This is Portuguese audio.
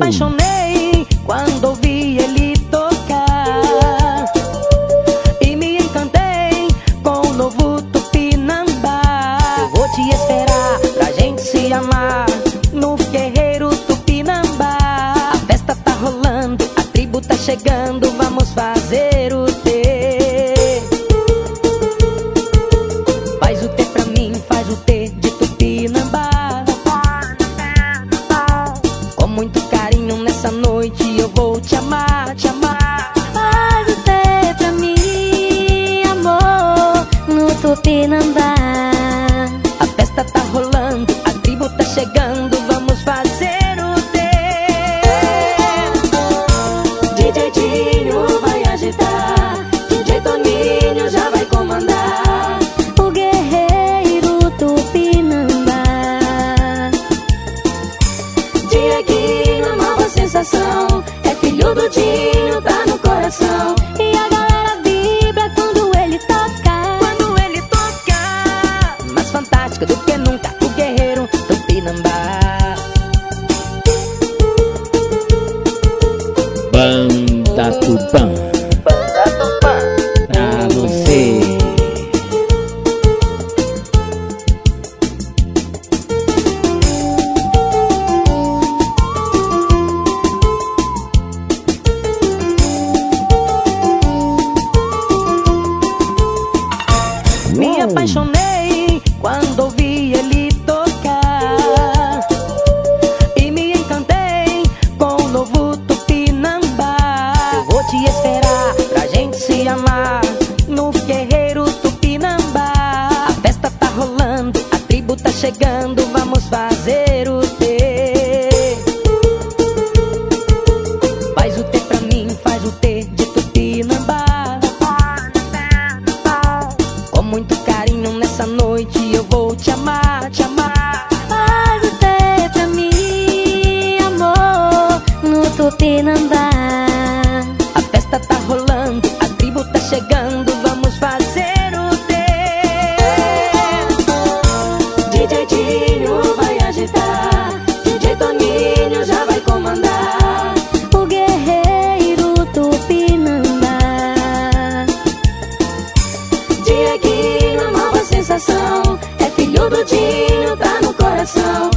apaixonei quando ouvi ele tocar e me encantei com o novo Tupinambá. Eu vou te esperar pra gente se amar no Guerreiro Tupinambá. A festa tá rolando, a tribo tá chegando, vamos fazer o T. Faz o T pra mim, faz o T de Tupinambá. Com muito carinho nessa noite eu vou te amar, te amar. Faz o T pra mim, amor, no Tupinambá. A festa tá rolando, a tribo tá chegando, vamos fazer o T. DJ Dinho vai agitar, DJ Toninho já vai comandar O Guerreiro Tupinambá. Dieguinho, a nova sensação, é filho do Dinho, tá no coração. E a galera vibra quando ele toca. Quando ele toca, mais fantástico do que nunca, o Guerreiro Tupinambá. Banda Tupã, pra você. Me apaixonei quando ouvi ele tocar e me encantei com o novo Tupinambá. Eu vou te esperar pra gente se amar no Guerreiro Tupinambá. A festa tá rolando, a tribo tá chegando, vamos fazer o T. Faz o T pra mim, faz o T de Tupinambá. Com muito carinho nessa noite eu vou te amar, te amar. Faz o T pra mim, amor, no Tupinambá. A festa tá rolando, a tribo tá chegando, vamos fazer o T. DJ Dinho vai agitar, DJ Toninho já vai comandar O Guerreiro Tupinambá. Dieguinho, a nova sensação, é filho do Dinho, tá no coração.